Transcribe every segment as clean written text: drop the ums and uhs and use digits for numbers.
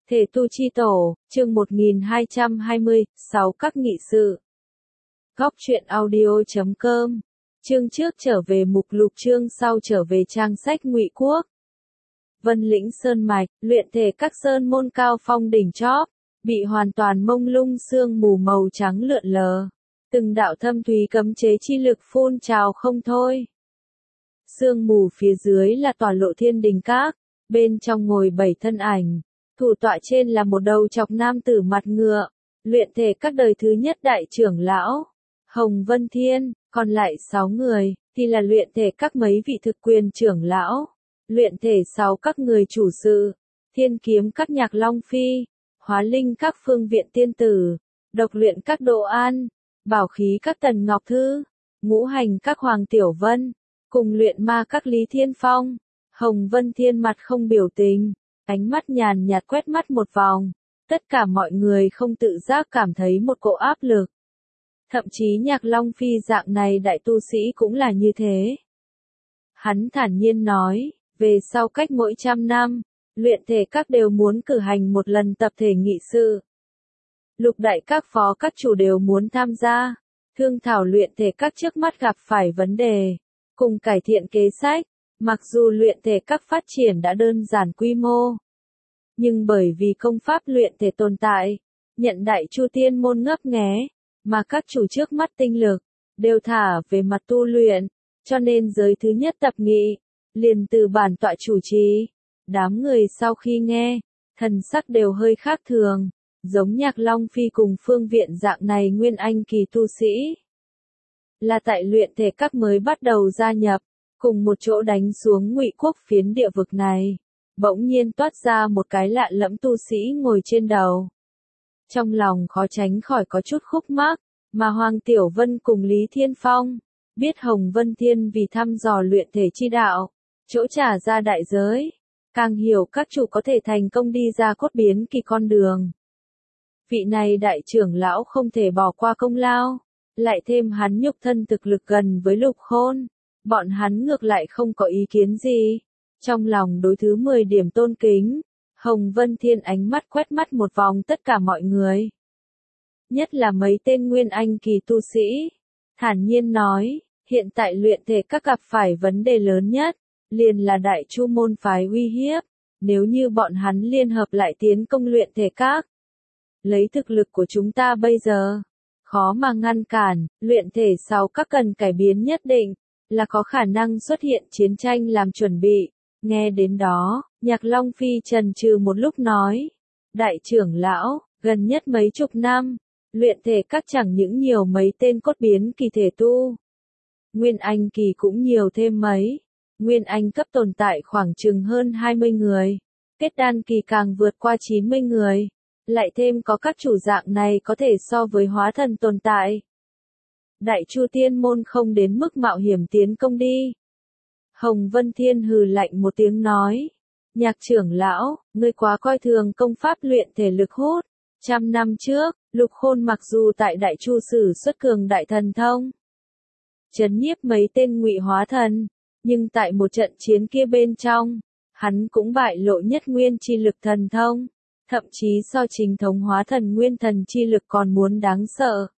Thể tu chi tổ, chương 1220, 6 các nghị sự. Góc truyện audio.com. Chương trước trở về mục lục, chương sau trở về trang sách Ngụy Quốc. Vân lĩnh sơn mạch, luyện thể các sơn môn cao phong đỉnh chóp, bị hoàn toàn mông lung sương mù màu trắng lượn lờ. Từng đạo thâm thúy cấm chế chi lực phun trào không thôi. Sương mù phía dưới là tòa Lộ Thiên Đình Các, bên trong ngồi 7 thân ảnh. Thủ tọa trên là một đầu chọc nam tử mặt ngựa, luyện thể các đời thứ nhất đại trưởng lão, Hồng Vân Thiên, còn lại 6 người, thì là luyện thể các mấy vị thực quyền trưởng lão, luyện thể 6 các người chủ sự, Thiên Kiếm các Nhạc Long Phi, Hóa Linh các Phương Viện Tiên Tử, Độc Luyện các Độ An, Bảo Khí các Tần Ngọc Thư, Ngũ Hành các Hoàng Tiểu Vân, cùng luyện ma các Lý Thiên Phong. Hồng Vân Thiên mặt không biểu tình, ánh mắt nhàn nhạt quét mắt một vòng, tất cả mọi người không tự giác cảm thấy một cỗ áp lực. Thậm chí Nhạc Long Phi dạng này đại tu sĩ cũng là như thế. Hắn thản nhiên nói, về sau cách mỗi 100 năm, luyện thể các đều muốn cử hành một lần tập thể nghị sự. Lục đại các phó các chủ đều muốn tham gia, thương thảo luyện thể các trước mắt gặp phải vấn đề, cùng cải thiện kế sách. Mặc dù luyện thể các phát triển đã đơn giản quy mô, nhưng bởi vì công pháp luyện thể tồn tại, nhận Đại Chu Tiên môn ngấp nghé, mà các chủ trước mắt tinh lực, đều thả về mặt tu luyện, cho nên giới thứ nhất tập nghị, liền từ bản tọa chủ trì. Đám người sau khi nghe, thần sắc đều hơi khác thường, giống Nhạc Long Phi cùng Phương Viện dạng này nguyên anh kỳ tu sĩ. Là tại luyện thể các mới bắt đầu gia nhập, cùng một chỗ đánh xuống Ngụy Quốc phiến địa vực này, bỗng nhiên toát ra một cái lạ lẫm tu sĩ ngồi trên đầu. Trong lòng khó tránh khỏi có chút khúc mắc, mà Hoàng Tiểu Vân cùng Lý Thiên Phong, biết Hồng Vân Thiên vì thăm dò luyện thể chi đạo, chỗ trả ra đại giới, càng hiểu các chủ có thể thành công đi ra cốt biến kỳ con đường. Vị này đại trưởng lão không thể bỏ qua công lao, lại thêm hắn nhục thân thực lực gần với Lục Khôn. Bọn hắn ngược lại không có ý kiến gì. Trong lòng đối thứ 10 điểm tôn kính, Hồng Vân Thiên ánh mắt quét mắt một vòng tất cả mọi người. Nhất là mấy tên nguyên anh kỳ tu sĩ. Thản nhiên nói, hiện tại luyện thể các gặp phải vấn đề lớn nhất, liền là Đại Chu môn phái uy hiếp. Nếu như bọn hắn liên hợp lại tiến công luyện thể các, lấy thực lực của chúng ta bây giờ, khó mà ngăn cản, luyện thể 6 các cần cải biến nhất định. Là có khả năng xuất hiện chiến tranh làm chuẩn bị. Nghe đến đó, Nhạc Long Phi chần chừ một lúc nói, đại trưởng lão, gần nhất mấy chục năm, luyện thể các chẳng những nhiều mấy tên cốt biến kỳ thể tu. Nguyên anh kỳ cũng nhiều thêm mấy, nguyên anh cấp tồn tại khoảng chừng hơn 20 người, kết đan kỳ càng vượt qua 90 người, lại thêm có các chủ dạng này có thể so với hóa thần tồn tại. Đại Chu Tiên môn không đến mức mạo hiểm tiến công đi. Hồng Vân Thiên hừ lạnh một tiếng nói. Nhạc trưởng lão, ngươi quá coi thường công pháp luyện thể lực hút. 100 năm trước, Lục Khôn mặc dù tại Đại Chu sử xuất cường đại thần thông, trấn nhiếp mấy tên ngụy hóa thần, nhưng tại một trận chiến kia bên trong, hắn cũng bại lộ nhất nguyên chi lực thần thông, thậm chí so chính thống hóa thần nguyên thần chi lực còn muốn đáng sợ.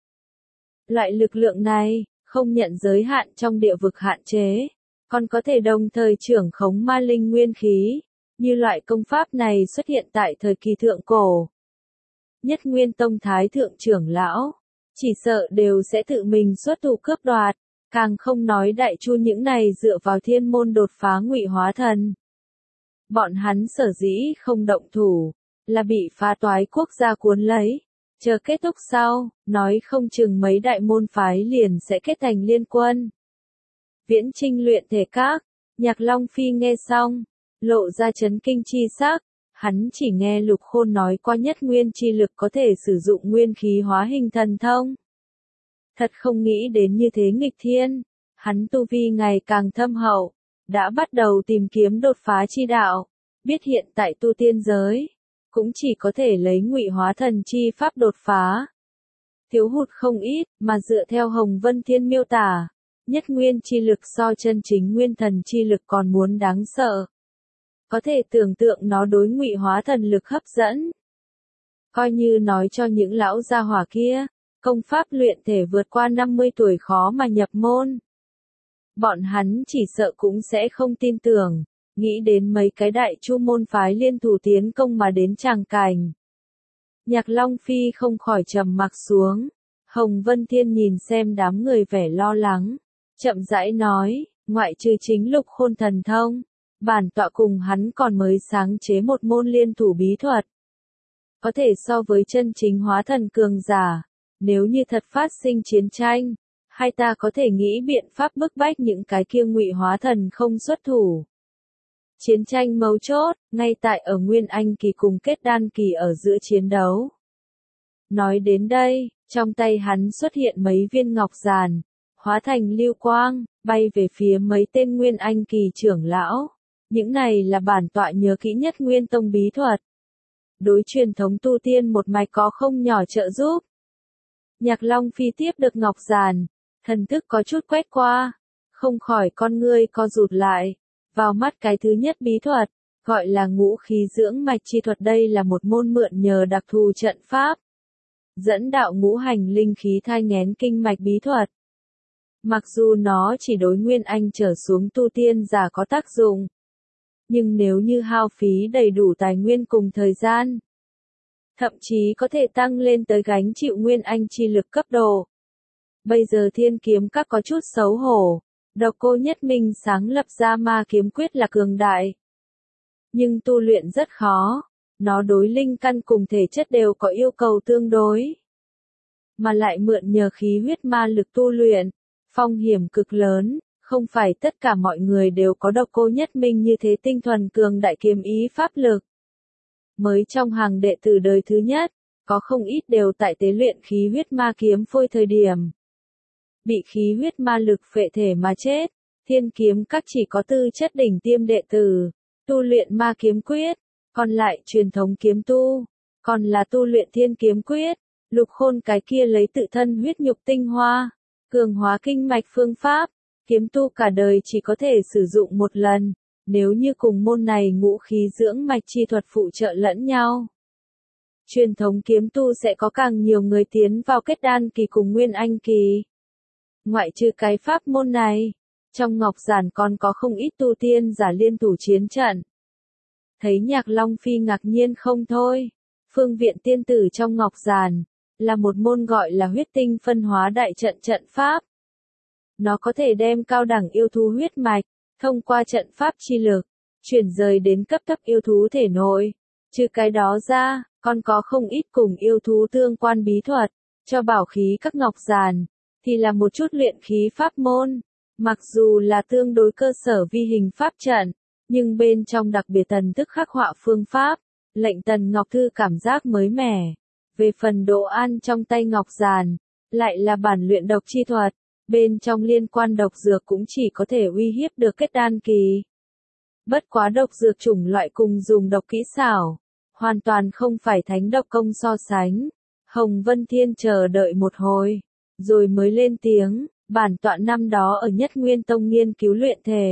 Loại lực lượng này, không nhận giới hạn trong địa vực hạn chế, còn có thể đồng thời trưởng khống ma linh nguyên khí, như loại công pháp này xuất hiện tại thời kỳ thượng cổ. Nhất Nguyên Tông Thái Thượng trưởng lão, chỉ sợ đều sẽ tự mình xuất thủ cướp đoạt, càng không nói Đại Chu những này dựa vào thiên môn đột phá ngụy hóa thần. Bọn hắn sở dĩ không động thủ, là bị phá toái quốc gia cuốn lấy. Chờ kết thúc sau, nói không chừng mấy đại môn phái liền sẽ kết thành liên quân. Viễn Trinh luyện thể các, Nhạc Long Phi nghe xong, lộ ra chấn kinh chi sắc, hắn chỉ nghe Lục Khôn nói qua nhất nguyên chi lực có thể sử dụng nguyên khí hóa hình thần thông. Thật không nghĩ đến như thế nghịch thiên, hắn tu vi ngày càng thâm hậu, đã bắt đầu tìm kiếm đột phá chi đạo, biết hiện tại tu tiên giới cũng chỉ có thể lấy ngụy hóa thần chi pháp đột phá. Thiếu hụt không ít, mà dựa theo Hồng Vân Thiên miêu tả, nhất nguyên chi lực so chân chính nguyên thần chi lực còn muốn đáng sợ. Có thể tưởng tượng nó đối ngụy hóa thần lực hấp dẫn, Coi như nói cho những lão gia hỏa kia, công pháp luyện thể vượt qua 50 tuổi khó mà nhập môn. Bọn hắn chỉ sợ cũng sẽ không tin tưởng, nghĩ đến mấy cái đại chu môn phái liên thủ tiến công mà đến tràng cảnh. Nhạc Long Phi không khỏi trầm mặc xuống. Hồng Vân Thiên nhìn xem đám người vẻ lo lắng, chậm rãi nói, ngoại trừ chính lục khôn thần thông, bản tọa cùng hắn còn mới sáng chế một môn liên thủ bí thuật. Có thể so với chân chính hóa thần cường giả, nếu như thật phát sinh chiến tranh, hai ta có thể nghĩ biện pháp bức bách những cái kia ngụy hóa thần không xuất thủ. Chiến tranh mấu chốt, ngay tại ở Nguyên Anh kỳ cùng kết đan kỳ ở giữa chiến đấu. Nói đến đây, trong tay hắn xuất hiện mấy viên ngọc giàn, hóa thành lưu quang, bay về phía mấy tên Nguyên Anh kỳ trưởng lão. Những này là bản tọa nhớ kỹ nhất Nguyên Tông bí thuật. Đối truyền thống tu tiên một mạch có không nhỏ trợ giúp. Nhạc Long Phi tiếp được ngọc giàn, thần thức có chút quét qua, không khỏi con ngươi co rụt lại, vào mắt cái thứ nhất bí thuật, gọi là ngũ khí dưỡng mạch chi thuật. Đây là một môn mượn nhờ đặc thù trận pháp, dẫn đạo ngũ hành linh khí thai nghén kinh mạch bí thuật. Mặc dù nó chỉ đối Nguyên Anh trở xuống tu tiên giả có tác dụng, nhưng nếu như hao phí đầy đủ tài nguyên cùng thời gian, thậm chí có thể tăng lên tới gánh chịu Nguyên Anh chi lực cấp độ. Bây giờ Thiên Kiếm Các có chút xấu hổ, Độc Cô Nhất Minh sáng lập ra ma kiếm quyết là cường đại, nhưng tu luyện rất khó, nó đối linh căn cùng thể chất đều có yêu cầu tương đối, mà lại mượn nhờ khí huyết ma lực tu luyện, phong hiểm cực lớn, không phải tất cả mọi người đều có Độc Cô Nhất Minh như thế tinh thuần cường đại kiếm ý pháp lực. Mới trong hàng đệ tử đời thứ nhất, có không ít đều tại tế luyện khí huyết ma kiếm phôi thời điểm bị khí huyết ma lực phệ thể mà chết. Thiên Kiếm Các chỉ có tư chất đỉnh tiêm đệ tử tu luyện ma kiếm quyết, còn lại truyền thống kiếm tu, còn là tu luyện thiên kiếm quyết. Lục Khôn cái kia lấy tự thân huyết nhục tinh hoa, cường hóa kinh mạch phương pháp, kiếm tu cả đời chỉ có thể sử dụng một lần, nếu như cùng môn này ngũ khí dưỡng mạch chi thuật phụ trợ lẫn nhau. Truyền thống kiếm tu sẽ có càng nhiều người tiến vào kết đan kỳ cùng Nguyên Anh kỳ. Ngoại trừ cái pháp môn này, trong ngọc giản còn có không ít tu tiên giả liên thủ chiến trận. Thấy Nhạc Long Phi ngạc nhiên không thôi, phương viện tiên tử trong ngọc giản, là một môn gọi là huyết tinh phân hóa đại trận trận pháp. Nó có thể đem cao đẳng yêu thú huyết mạch, thông qua trận pháp chi lực, chuyển rời đến cấp thấp yêu thú thể nội. Trừ cái đó ra, còn có không ít cùng yêu thú tương quan bí thuật, cho bảo khí các ngọc giản, thì là một chút luyện khí pháp môn. Mặc dù là tương đối cơ sở vi hình pháp trận, nhưng bên trong đặc biệt thần thức khắc họa phương pháp, lệnh Tần Ngọc Thư cảm giác mới mẻ. Về phần đồ ăn trong tay ngọc giản, lại là bản luyện độc chi thuật, bên trong liên quan độc dược cũng chỉ có thể uy hiếp được kết đan kỳ. Bất quá độc dược chủng loại cùng dùng độc kỹ xảo, hoàn toàn không phải thánh độc công so sánh. Hồng Vân Thiên chờ đợi một hồi, rồi mới lên tiếng, bản tọa năm đó ở Nhất Nguyên Tông nghiên cứu luyện thể.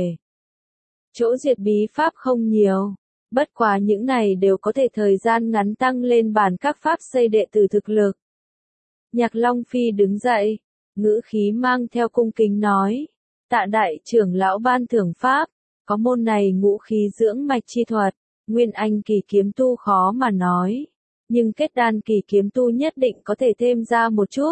Chỗ diệt bí pháp không nhiều, bất quá những này đều có thể thời gian ngắn tăng lên bản các pháp xây đệ tử thực lực. Nhạc Long Phi đứng dậy, ngữ khí mang theo cung kính nói, tạ đại trưởng lão ban thưởng pháp, có môn này ngũ khí dưỡng mạch chi thuật, Nguyên Anh kỳ kiếm tu khó mà nói, nhưng kết đan kỳ kiếm tu nhất định có thể thêm ra một chút.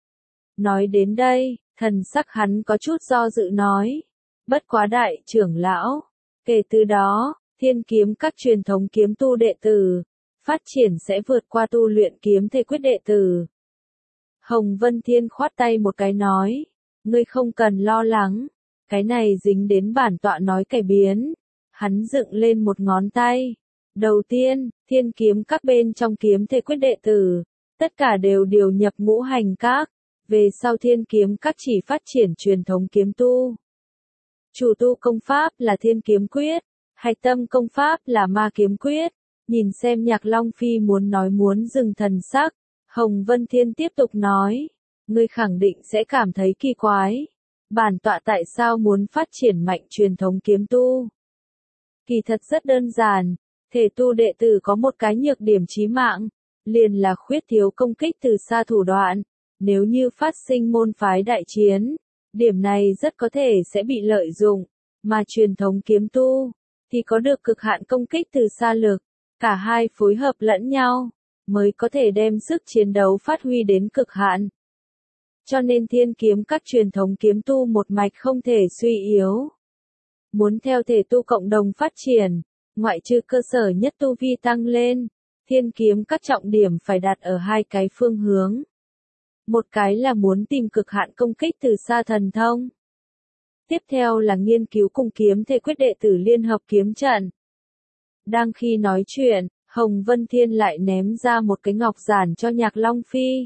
Nói đến đây, thần sắc hắn có chút do dự nói, bất quá đại trưởng lão, kể từ đó, Thiên Kiếm Các truyền thống kiếm tu đệ tử, phát triển sẽ vượt qua tu luyện kiếm thể quyết đệ tử. Hồng Vân Thiên khoát tay một cái nói, ngươi không cần lo lắng, cái này dính đến bản tọa nói cải biến. Hắn dựng lên một ngón tay. Đầu tiên, Thiên Kiếm Các bên trong kiếm thể quyết đệ tử, tất cả đều điều nhập ngũ hành các. Về sau Thiên Kiếm Các chỉ phát triển truyền thống kiếm tu. Chủ tu công pháp là Thiên Kiếm Quyết, hạch tâm công pháp là Ma Kiếm Quyết. Nhìn xem Nhạc Long Phi muốn dừng thần sắc, Hồng Vân Thiên tiếp tục nói, ngươi khẳng định sẽ cảm thấy kỳ quái. Bản tọa tại sao muốn phát triển mạnh truyền thống kiếm tu? Kỳ thật rất đơn giản, thể tu đệ tử có một cái nhược điểm chí mạng, liền là khuyết thiếu công kích từ xa thủ đoạn. Nếu như phát sinh môn phái đại chiến, điểm này rất có thể sẽ bị lợi dụng, mà truyền thống kiếm tu thì có được cực hạn công kích từ xa lực, cả hai phối hợp lẫn nhau mới có thể đem sức chiến đấu phát huy đến cực hạn. Cho nên thiên kiếm các truyền thống kiếm tu một mạch không thể suy yếu. Muốn theo thể tu cộng đồng phát triển, ngoại trừ cơ sở nhất tu vi tăng lên, thiên kiếm các trọng điểm phải đặt ở hai cái phương hướng. Một cái là muốn tìm cực hạn công kích từ xa thần thông. Tiếp theo là nghiên cứu cùng kiếm thể quyết đệ tử liên hợp kiếm trận. Đang khi nói chuyện, Hồng Vân Thiên lại ném ra một cái ngọc giản cho Nhạc Long Phi.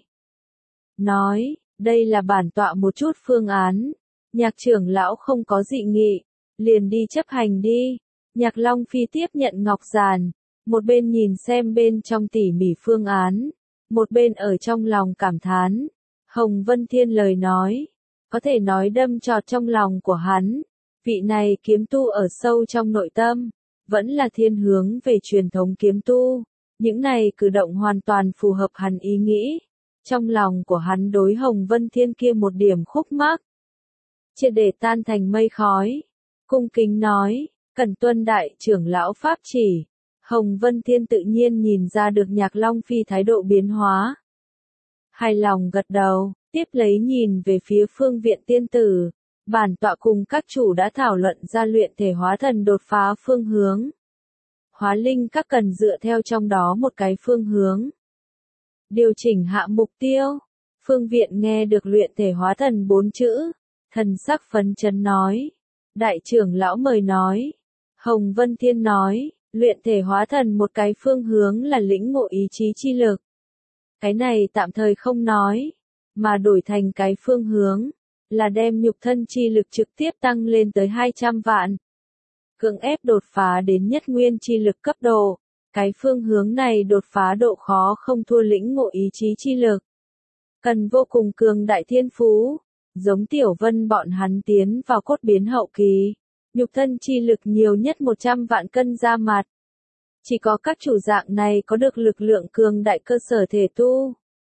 Nói, đây là bản tọa một chút phương án. Nhạc trưởng lão không có dị nghị, liền đi chấp hành đi. Nhạc Long Phi tiếp nhận ngọc giản, một bên nhìn xem bên trong tỉ mỉ phương án, một bên ở trong lòng cảm thán. Hồng Vân Thiên lời nói, có thể nói đâm chọt trong lòng của hắn. Vị này kiếm tu ở sâu trong nội tâm, vẫn là thiên hướng về truyền thống kiếm tu. Những này cử động hoàn toàn phù hợp hắn ý nghĩ. Trong lòng của hắn đối Hồng Vân Thiên kia một điểm khúc mắc, triệt để tan thành mây khói. Cung kính nói, cần tuân đại trưởng lão pháp chỉ. Hồng Vân Thiên tự nhiên nhìn ra được Nhạc Long Phi thái độ biến hóa. Hài lòng gật đầu, tiếp lấy nhìn về phía phương viện tiên tử. Bản tọa cùng các chủ đã thảo luận ra luyện thể hóa thần đột phá phương hướng. Hóa linh các cần dựa theo trong đó một cái phương hướng. Điều chỉnh hạ mục tiêu. Phương viện nghe được luyện thể hóa thần 4 chữ. Thần sắc phấn chấn nói. Đại trưởng lão mời nói. Hồng Vân Thiên nói, luyện thể hóa thần một cái phương hướng là lĩnh ngộ ý chí chi lực. Cái này tạm thời không nói, mà đổi thành cái phương hướng, là đem nhục thân chi lực trực tiếp tăng lên tới 200 vạn. Cưỡng ép đột phá đến nhất nguyên chi lực cấp độ, cái phương hướng này đột phá độ khó không thua lĩnh ngộ ý chí chi lực. Cần vô cùng cường đại thiên phú, giống Tiểu Vân bọn hắn tiến vào cốt biến hậu kỳ, nhục thân chi lực nhiều nhất 100 vạn cân ra mặt. Chỉ có các chủ dạng này có được lực lượng cường đại cơ sở thể tu,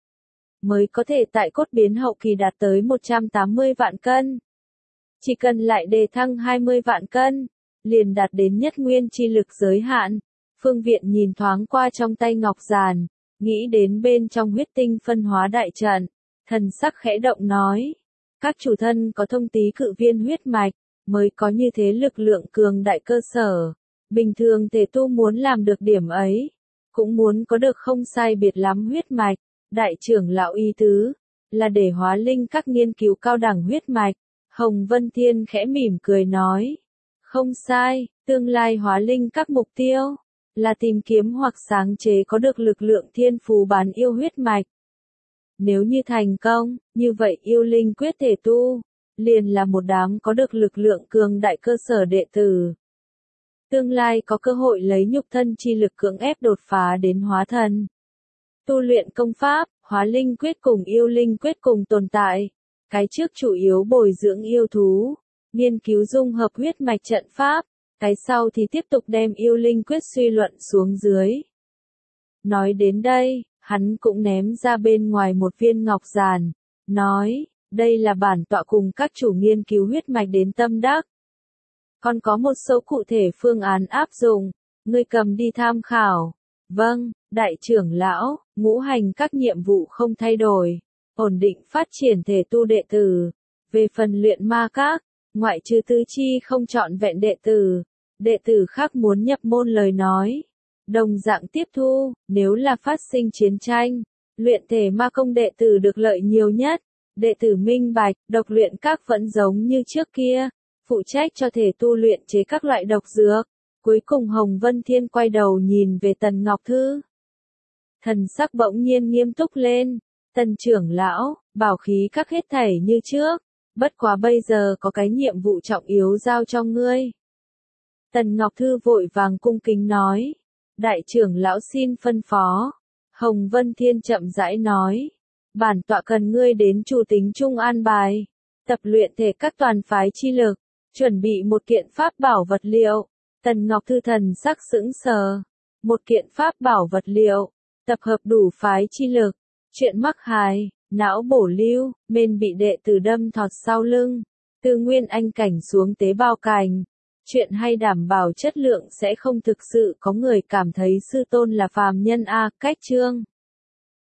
mới có thể tại cốt biến hậu kỳ đạt tới 180 vạn cân. Chỉ cần lại đề thăng 20 vạn cân, liền đạt đến nhất nguyên chi lực giới hạn. Phương viện nhìn thoáng qua trong tay ngọc giản, nghĩ đến bên trong huyết tinh phân hóa đại trận, thần sắc khẽ động nói. Các chủ thân có thông tí cự viên huyết mạch, mới có như thế lực lượng cường đại cơ sở. Bình thường thể tu muốn làm được điểm ấy, cũng muốn có được không sai biệt lắm huyết mạch. Đại trưởng lão ý tứ, là để hóa linh các nghiên cứu cao đẳng huyết mạch. Hồng Vân Thiên khẽ mỉm cười nói. Không sai, tương lai hóa linh các mục tiêu, là tìm kiếm hoặc sáng chế có được lực lượng thiên phú bán yêu huyết mạch. Nếu như thành công, như vậy yêu linh quyết thể tu, liền là một đám có được lực lượng cường đại cơ sở đệ tử. Tương lai có cơ hội lấy nhục thân chi lực cưỡng ép đột phá đến hóa thần. Tu luyện công pháp, hóa linh quyết cùng yêu linh quyết cùng tồn tại. Cái trước chủ yếu bồi dưỡng yêu thú, nghiên cứu dung hợp huyết mạch trận pháp. Cái sau thì tiếp tục đem yêu linh quyết suy luận xuống dưới. Nói đến đây, hắn cũng ném ra bên ngoài một viên ngọc giản, nói, đây là bản tọa cùng các chủ nghiên cứu huyết mạch đến tâm đắc. Còn có một số cụ thể phương án áp dụng, ngươi cầm đi tham khảo. Vâng, đại trưởng lão, ngũ hành các nhiệm vụ không thay đổi, ổn định phát triển thể tu đệ tử. Về phần luyện ma các, ngoại trừ tứ chi không trọn vẹn đệ tử khác muốn nhập môn lời nói, đồng dạng tiếp thu. Nếu là phát sinh chiến tranh, luyện thể ma công đệ tử được lợi nhiều nhất. Đệ tử minh bạch, độc luyện các vẫn giống như trước kia, phụ trách cho thể tu luyện chế các loại độc dược. Cuối cùng Hồng Vân Thiên quay đầu nhìn về Tần Ngọc Thư. Thần sắc bỗng nhiên nghiêm túc lên. Tần trưởng lão, bảo khí các hết thảy như trước, bất quá bây giờ có cái nhiệm vụ trọng yếu giao cho ngươi. Tần Ngọc Thư vội vàng cung kính nói. Đại trưởng lão xin phân phó. Hồng Vân Thiên chậm rãi nói. Bản tọa cần ngươi đến chủ tính trung an bài, tập luyện thể các toàn phái chi lực, chuẩn bị một kiện pháp bảo vật liệu. Tần Ngọc Thư thần sắc sững sờ. Một kiện pháp bảo vật liệu. Tập hợp đủ phái chi lực. Chuyện mắc hài, não bổ lưu, men bị đệ tử đâm thọt sau lưng. Từ nguyên anh cảnh xuống tế bào cảnh. Chuyện hay đảm bảo chất lượng sẽ không thực sự có người cảm thấy sư tôn là phàm nhân a. Cách chương